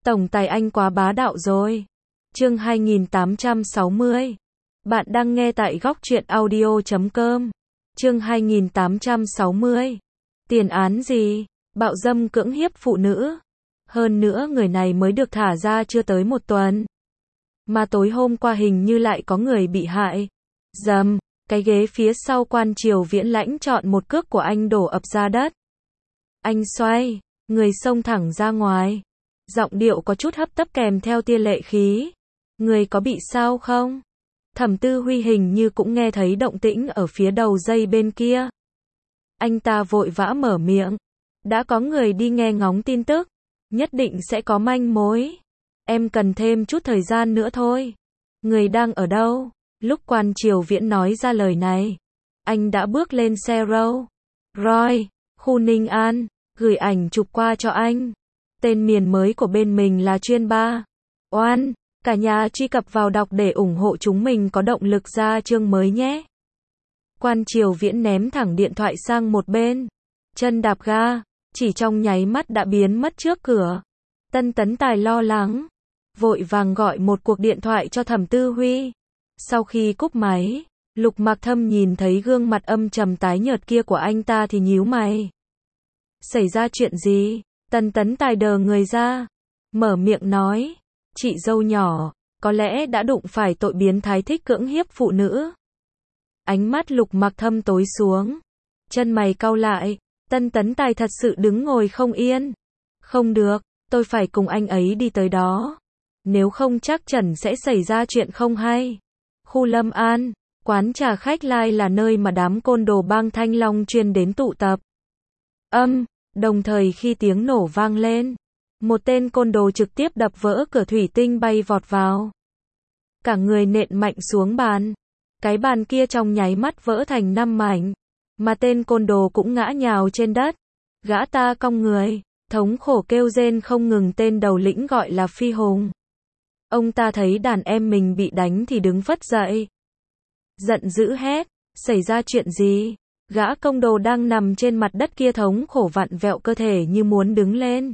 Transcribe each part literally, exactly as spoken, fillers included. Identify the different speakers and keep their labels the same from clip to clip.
Speaker 1: Tổng tài anh quá bá đạo rồi. Chương hai nghìn tám trăm sáu mươi. Bạn đang nghe tại góc truyện audio chấm com. Chương hai nghìn tám trăm sáu mươi. Tiền án gì? Bạo dâm cưỡng hiếp phụ nữ. Hơn nữa người này mới được thả ra chưa tới một tuần. Mà tối hôm qua hình như lại có người bị hại. Dầm, cái ghế phía sau quan Triều Viễn lãnh chọn một cước của anh đổ ập ra đất. Anh xoay, người xông thẳng ra ngoài. Giọng điệu có chút hấp tấp kèm theo tia lệ khí. Người có bị sao không? Thẩm Tư Huy hình như cũng nghe thấy động tĩnh ở phía đầu dây bên kia. Anh ta vội vã mở miệng. Đã có người đi nghe ngóng tin tức. Nhất định sẽ có manh mối. Em cần thêm chút thời gian nữa thôi. Người đang ở đâu? Lúc quan Triều Viễn nói ra lời này, anh đã bước lên xe Rolls Royce, khu Ninh An, gửi ảnh chụp qua cho anh. Tên miền mới của bên mình là chuyên ba. Oan, cả nhà truy cập vào đọc để ủng hộ chúng mình có động lực ra chương mới nhé. Quan Triều Viễn ném thẳng điện thoại sang một bên. Chân đạp ga, chỉ trong nháy mắt đã biến mất trước cửa. Tân Tấn Tài lo lắng, vội vàng gọi một cuộc điện thoại cho Thẩm Tư Huy. Sau khi cúp máy, Lục Mặc Thâm nhìn thấy gương mặt âm trầm tái nhợt kia của anh ta thì nhíu mày. Xảy ra chuyện gì? Tân Tấn Tài đờ người ra, mở miệng nói, chị dâu nhỏ, có lẽ đã đụng phải tội biến thái thích cưỡng hiếp phụ nữ. Ánh mắt Lục Mặc Thâm tối xuống, chân mày cau lại, Tân Tấn Tài thật sự đứng ngồi không yên. Không được, tôi phải cùng anh ấy đi tới đó. Nếu không chắc chắn sẽ xảy ra chuyện không hay. Khu Lâm An, quán trà khách lai là nơi mà đám côn đồ bang Thanh Long chuyên đến tụ tập. Âm, đồng thời khi tiếng nổ vang lên, một tên côn đồ trực tiếp đập vỡ cửa thủy tinh bay vọt vào. Cả người nện mạnh xuống bàn. Cái bàn kia trong nháy mắt vỡ thành năm mảnh, mà tên côn đồ cũng ngã nhào trên đất. Gã ta cong người, thống khổ kêu rên không ngừng. Tên đầu lĩnh gọi là Phi Hùng. Ông ta thấy đàn em mình bị đánh thì đứng phất dậy. Giận dữ hét, xảy ra chuyện gì? Gã công đồ đang nằm trên mặt đất kia thống khổ vặn vẹo cơ thể như muốn đứng lên.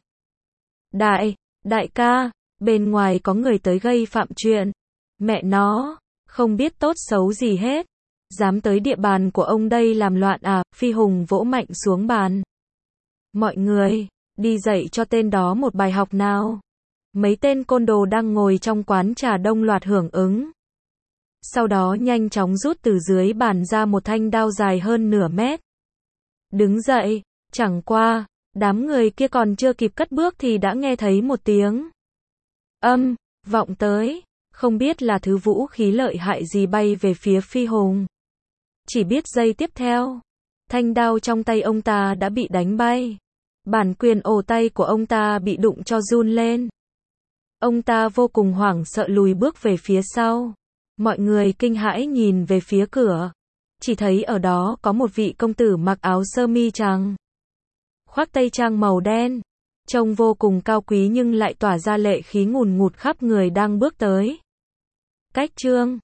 Speaker 1: Đại, đại ca, bên ngoài có người tới gây phạm chuyện. Mẹ nó, không biết tốt xấu gì hết. Dám tới địa bàn của ông đây làm loạn à? Phi Hùng vỗ mạnh xuống bàn. Mọi người, đi dạy cho tên đó một bài học nào. Mấy tên côn đồ đang ngồi trong quán trà đông loạt hưởng ứng. Sau đó nhanh chóng rút từ dưới bàn ra một thanh đao dài hơn nửa mét. Đứng dậy, chẳng qua, đám người kia còn chưa kịp cất bước thì đã nghe thấy một tiếng âm, vọng tới, không biết là thứ vũ khí lợi hại gì bay về phía Phi Hùng. Chỉ biết giây tiếp theo, thanh đao trong tay ông ta đã bị đánh bay. Bản quyền ổ tay của ông ta bị đụng cho run lên. Ông ta vô cùng hoảng sợ lùi bước về phía sau. Mọi người kinh hãi nhìn về phía cửa. Chỉ thấy ở đó có một vị công tử mặc áo sơ mi trắng, khoác tây trang màu đen. Trông vô cùng cao quý nhưng lại tỏa ra lệ khí ngùn ngụt khắp người đang bước tới. Cách chương